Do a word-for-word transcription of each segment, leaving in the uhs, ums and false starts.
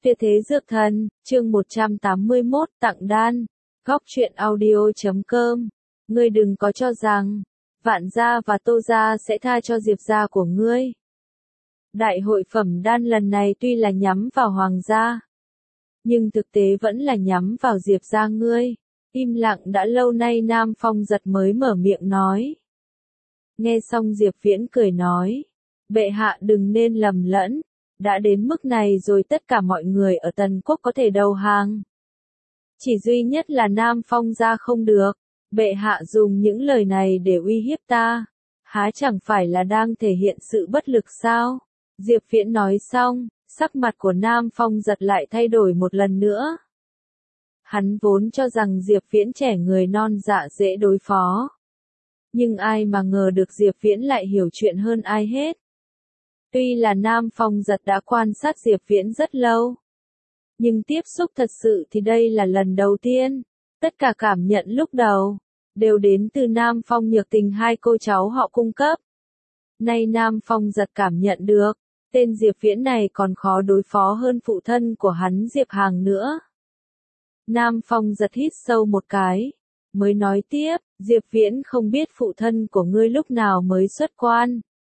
Tuyệt thế dược thần, chương một trăm tám mươi mốt, tặng đan. Góc truyện audio chấm com. Ngươi đừng có cho rằng, Vạn gia và Tô gia sẽ tha cho Diệp gia của ngươi. Đại hội phẩm đan lần này tuy là nhắm vào Hoàng gia, nhưng thực tế vẫn là nhắm vào Diệp gia ngươi. Im lặng đã lâu nay Nam Phong giật mới mở miệng nói. Nghe xong Diệp Viễn cười nói. Bệ hạ đừng nên lầm lẫn. Đã đến mức này rồi tất cả mọi người ở Tần Quốc có thể đầu hàng. Chỉ duy nhất là Nam Phong gia không được. Bệ hạ dùng những lời này để uy hiếp ta. Há chẳng phải là đang thể hiện sự bất lực sao? Diệp Viễn nói xong, sắc mặt của Nam Phong giật lại thay đổi một lần nữa. Hắn vốn cho rằng Diệp Viễn trẻ người non dạ dễ đối phó. Nhưng ai mà ngờ được Diệp Viễn lại hiểu chuyện hơn ai hết. Tuy là Nam Phong giật đã quan sát Diệp Viễn rất lâu. Nhưng tiếp xúc thật sự thì đây là lần đầu tiên. Tất cả cảm nhận lúc đầu, đều đến từ Nam Phong Nhược Tình hai cô cháu họ cung cấp. Nay Nam Phong giật cảm nhận được, tên Diệp Viễn này còn khó đối phó hơn phụ thân của hắn Diệp Hàng nữa. Nam Phong giật hít sâu một cái, mới nói tiếp, Diệp Viễn không biết phụ thân của ngươi lúc nào mới xuất quan.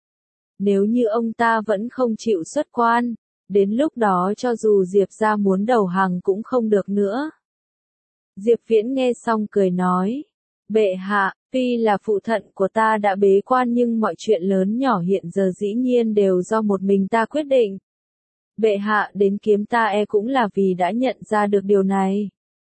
Nếu như ông ta vẫn không chịu xuất quan, đến lúc đó cho dù Diệp gia muốn đầu hàng cũng không được nữa. Diệp Viễn nghe xong cười nói, bệ hạ, tuy là phụ thân của ta đã bế quan nhưng mọi chuyện lớn nhỏ hiện giờ dĩ nhiên đều do một mình ta quyết định. Bệ hạ đến kiếm ta e cũng là vì đã nhận ra được điều này.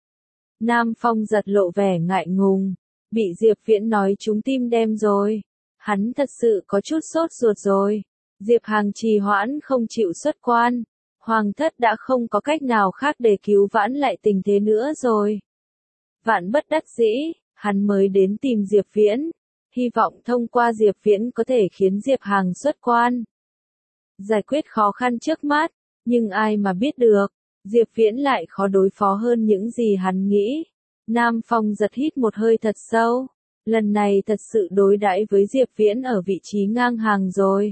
Nam Phong giật lộ vẻ ngại ngùng, bị Diệp Viễn nói trúng tim đen rồi. Hắn thật sự có chút sốt ruột rồi. Diệp Hàng trì hoãn không chịu xuất quan. Hoàng thất đã không có cách nào khác để cứu vãn lại tình thế nữa rồi. Vạn bất đắc dĩ, hắn mới đến tìm Diệp Viễn. Hy vọng thông qua Diệp Viễn có thể khiến Diệp Hàng xuất quan. Giải quyết khó khăn trước mắt, nhưng ai mà biết được, Diệp Viễn lại khó đối phó hơn những gì hắn nghĩ. Nam Phong giật hít một hơi thật sâu. Lần này thật sự đối đãi với Diệp Viễn ở vị trí ngang hàng rồi.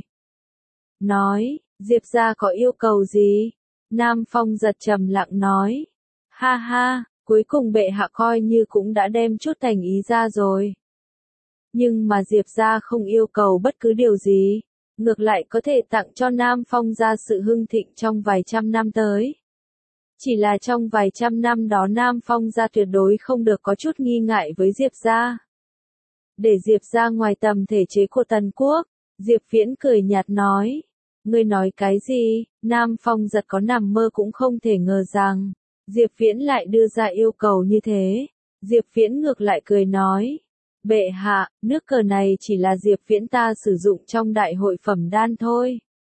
Nói, Diệp gia có yêu cầu gì? Nam Phong giật trầm lặng nói. Ha ha, cuối cùng bệ hạ coi như cũng đã đem chút thành ý ra rồi. Nhưng mà Diệp gia không yêu cầu bất cứ điều gì. Ngược lại có thể tặng cho Nam Phong gia sự hưng thịnh trong vài trăm năm tới. Chỉ là trong vài trăm năm đó Nam Phong gia tuyệt đối không được có chút nghi ngại với Diệp gia. Để Diệp ra ngoài tầm thể chế của Tần Quốc, Diệp Viễn cười nhạt nói. Ngươi nói cái gì? Nam Phong giật có nằm mơ cũng không thể ngờ rằng, Diệp Viễn lại đưa ra yêu cầu như thế. Diệp Viễn ngược lại cười nói. Bệ hạ, nước cờ này chỉ là Diệp Viễn ta sử dụng trong đại hội phẩm đan thôi.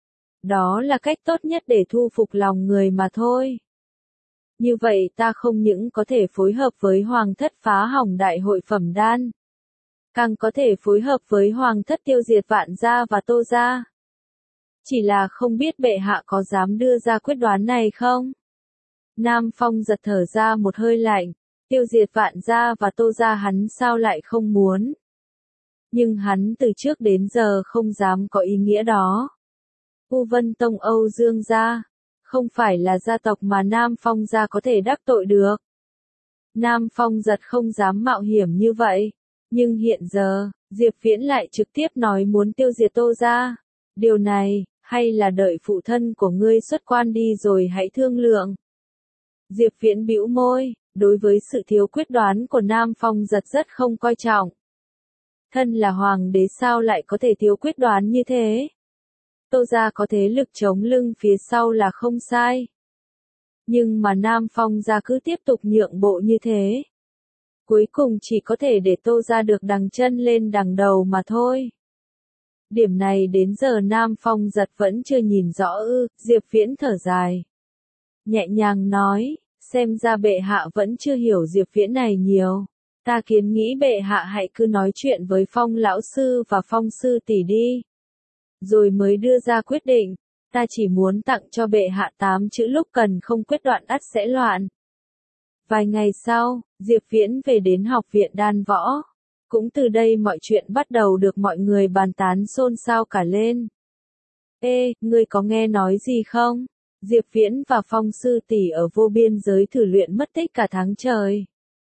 Đó là cách tốt nhất để thu phục lòng người mà thôi. Như vậy ta không những có thể phối hợp với Hoàng thất phá hỏng đại hội phẩm đan, càng có thể phối hợp với Hoàng thất tiêu diệt Vạn gia và Tô gia. Chỉ là không biết bệ hạ có dám đưa ra quyết đoán này không? Nam Phong giật thở ra một hơi lạnh, tiêu diệt Vạn gia và Tô gia hắn sao lại không muốn. Nhưng hắn từ trước đến giờ không dám có ý nghĩa đó. U Vân Tông Âu Dương gia, không phải là gia tộc mà Nam Phong gia có thể đắc tội được. Nam Phong giật không dám mạo hiểm như vậy. Nhưng hiện giờ, Diệp Viễn lại trực tiếp nói muốn tiêu diệt Tô gia. Điều này, hay là đợi phụ thân của ngươi xuất quan đi rồi hãy thương lượng. Diệp Viễn bĩu môi, đối với sự thiếu quyết đoán của Nam Phong giật rất không coi trọng. Thân là hoàng đế sao lại có thể thiếu quyết đoán như thế? Tô gia có thế lực chống lưng phía sau là không sai. Nhưng mà Nam Phong gia cứ tiếp tục nhượng bộ như thế. Cuối cùng chỉ có thể để Tô gia được đằng chân lên đằng đầu mà thôi. Điểm này đến giờ Nam Phong giật vẫn chưa nhìn rõ ư, Diệp Viễn thở dài. Nhẹ nhàng nói, xem ra bệ hạ vẫn chưa hiểu Diệp Viễn này nhiều. Ta kiến nghĩ bệ hạ hãy cứ nói chuyện với Phong lão sư và Phong sư tỷ đi. Rồi mới đưa ra quyết định, ta chỉ muốn tặng cho bệ hạ tám chữ lúc cần không quyết đoạn ắt sẽ loạn. Vài ngày sau, Diệp Viễn về đến học viện đan võ. Cũng từ đây mọi chuyện bắt đầu được mọi người bàn tán xôn xao cả lên. Ê, ngươi có nghe nói gì không? Diệp Viễn và Phong sư tỷ ở vô biên giới thử luyện mất tích cả tháng trời.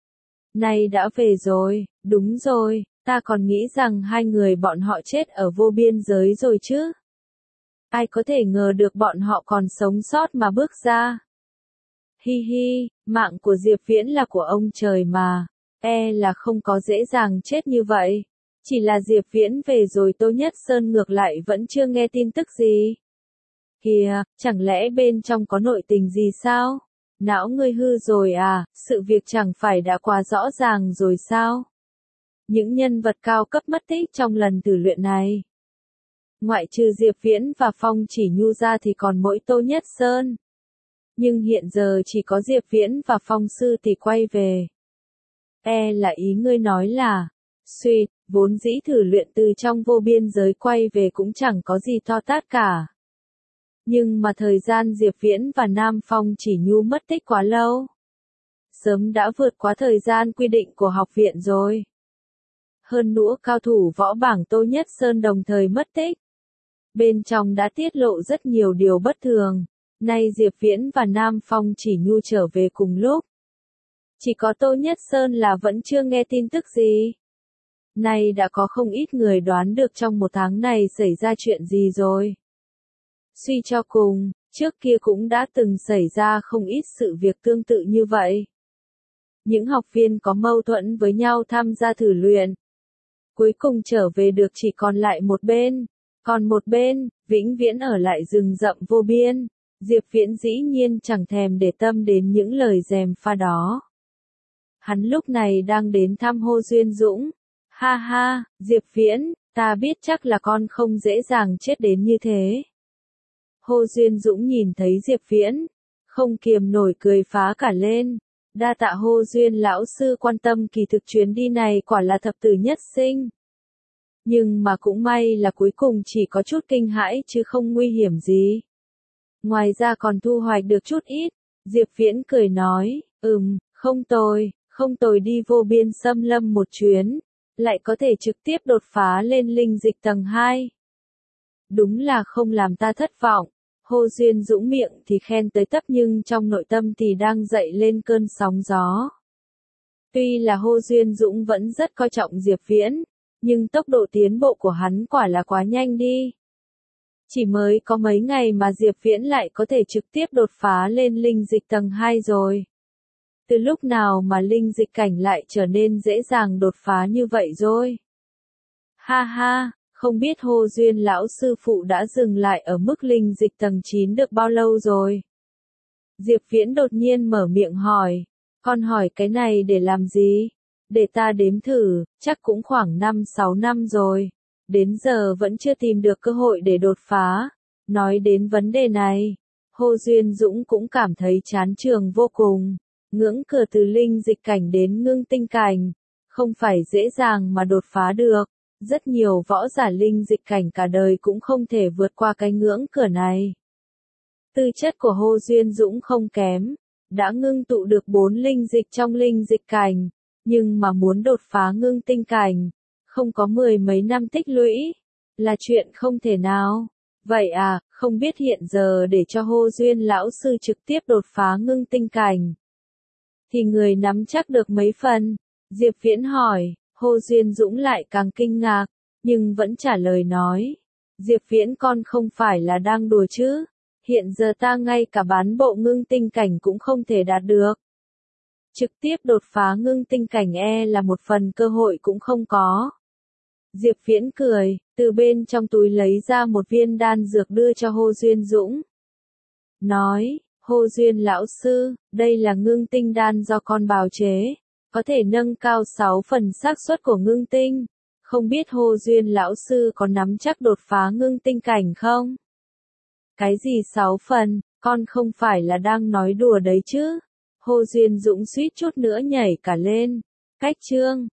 Nay đã về rồi, đúng rồi, ta còn nghĩ rằng hai người bọn họ chết ở vô biên giới rồi chứ. Ai có thể ngờ được bọn họ còn sống sót mà bước ra. Hi hi, mạng của Diệp Viễn là của ông trời mà, e là không có dễ dàng chết như vậy. Chỉ là Diệp Viễn về rồi Tô Nhất Sơn ngược lại vẫn chưa nghe tin tức gì. Kìa, chẳng lẽ bên trong có nội tình gì sao? Não ngươi hư rồi à, sự việc chẳng phải đã quá rõ ràng rồi sao? Những nhân vật cao cấp mất tích trong lần thử luyện này. Ngoại trừ Diệp Viễn và Phong Chỉ Nhu ra thì còn mỗi Tô Nhất Sơn. Nhưng hiện giờ chỉ có Diệp Viễn và Phong sư thì quay về. E là ý ngươi nói là, suýt, vốn dĩ thử luyện từ trong vô biên giới quay về cũng chẳng có gì to tát cả. Nhưng mà thời gian Diệp Viễn và Nam Phong Chỉ Nhu mất tích quá lâu. Sớm đã vượt quá thời gian quy định của học viện rồi. Hơn nữa cao thủ võ bảng Tô Nhất Sơn đồng thời mất tích. Bên trong đã tiết lộ rất nhiều điều bất thường. Nay Diệp Viễn và Nam Phong Chỉ Nhu trở về cùng lúc. Chỉ có Tô Nhất Sơn là vẫn chưa nghe tin tức gì. Nay đã có không ít người đoán được trong một tháng này xảy ra chuyện gì rồi. Suy cho cùng, trước kia cũng đã từng xảy ra không ít sự việc tương tự như vậy. Những học viên có mâu thuẫn với nhau tham gia thử luyện. Cuối cùng trở về được chỉ còn lại một bên. Còn một bên, vĩnh viễn ở lại rừng rậm vô biên. Diệp Viễn dĩ nhiên chẳng thèm để tâm đến những lời gièm pha đó. Hắn lúc này đang đến thăm Hồ Duyên Dũng. Ha ha, Diệp Viễn, ta biết chắc là con không dễ dàng chết đến như thế. Hồ Duyên Dũng nhìn thấy Diệp Viễn, không kiềm nổi cười phá cả lên. Đa tạ Hồ Duyên lão sư quan tâm, kỳ thực chuyến đi này quả là thập tử nhất sinh. Nhưng mà cũng may là cuối cùng chỉ có chút kinh hãi chứ không nguy hiểm gì. Ngoài ra còn thu hoạch được chút ít. Diệp Viễn cười nói, ừm, không tồi, không tồi, đi vô biên xâm lâm một chuyến. Lại có thể trực tiếp đột phá lên linh dịch tầng hai. Đúng là không làm ta thất vọng. Hồ Duyên Dũng miệng thì khen tới tấp nhưng trong nội tâm thì đang dậy lên cơn sóng gió. Tuy là Hồ Duyên Dũng vẫn rất coi trọng Diệp Viễn, nhưng tốc độ tiến bộ của hắn quả là quá nhanh đi. Chỉ mới có mấy ngày mà Diệp Viễn lại có thể trực tiếp đột phá lên linh dịch tầng hai rồi. Từ lúc nào mà linh dịch cảnh lại trở nên dễ dàng đột phá như vậy rồi? Ha ha, không biết Hồ Duyên lão sư phụ đã dừng lại ở mức linh dịch tầng chín được bao lâu rồi? Diệp Viễn đột nhiên mở miệng hỏi, con hỏi cái này để làm gì? Để ta đếm thử, chắc cũng khoảng năm sáu năm rồi. Đến giờ vẫn chưa tìm được cơ hội để đột phá. Nói đến vấn đề này, Hồ Duyên Dũng cũng cảm thấy chán trường vô cùng. Ngưỡng cửa từ linh dịch cảnh đến ngưng tinh cảnh, không phải dễ dàng mà đột phá được. Rất nhiều võ giả linh dịch cảnh cả đời cũng không thể vượt qua cái ngưỡng cửa này. Tư chất của Hồ Duyên Dũng không kém, đã ngưng tụ được bốn linh dịch trong linh dịch cảnh, nhưng mà muốn đột phá ngưng tinh cảnh, không có mười mấy năm tích lũy, là chuyện không thể nào. Vậy à, không biết hiện giờ để cho Hồ Duyên lão sư trực tiếp đột phá ngưng tinh cảnh, thì người nắm chắc được mấy phần? Diệp Viễn hỏi. Hồ Duyên Dũng lại càng kinh ngạc, nhưng vẫn trả lời nói. Diệp Viễn, con không phải là đang đùa chứ? Hiện giờ ta ngay cả bán bộ ngưng tinh cảnh cũng không thể đạt được. Trực tiếp đột phá ngưng tinh cảnh e là một phần cơ hội cũng không có. Diệp Viễn cười, từ bên trong túi lấy ra một viên đan dược đưa cho Hồ Duyên Dũng. Nói, Hồ Duyên lão sư, đây là ngưng tinh đan do con bào chế. Có thể nâng cao sáu phần xác suất của ngưng tinh. Không biết Hồ Duyên lão sư có nắm chắc đột phá ngưng tinh cảnh không? Cái gì sáu phần, con không phải là đang nói đùa đấy chứ? Hồ Duyên Dũng suýt chút nữa nhảy cả lên. Cách chương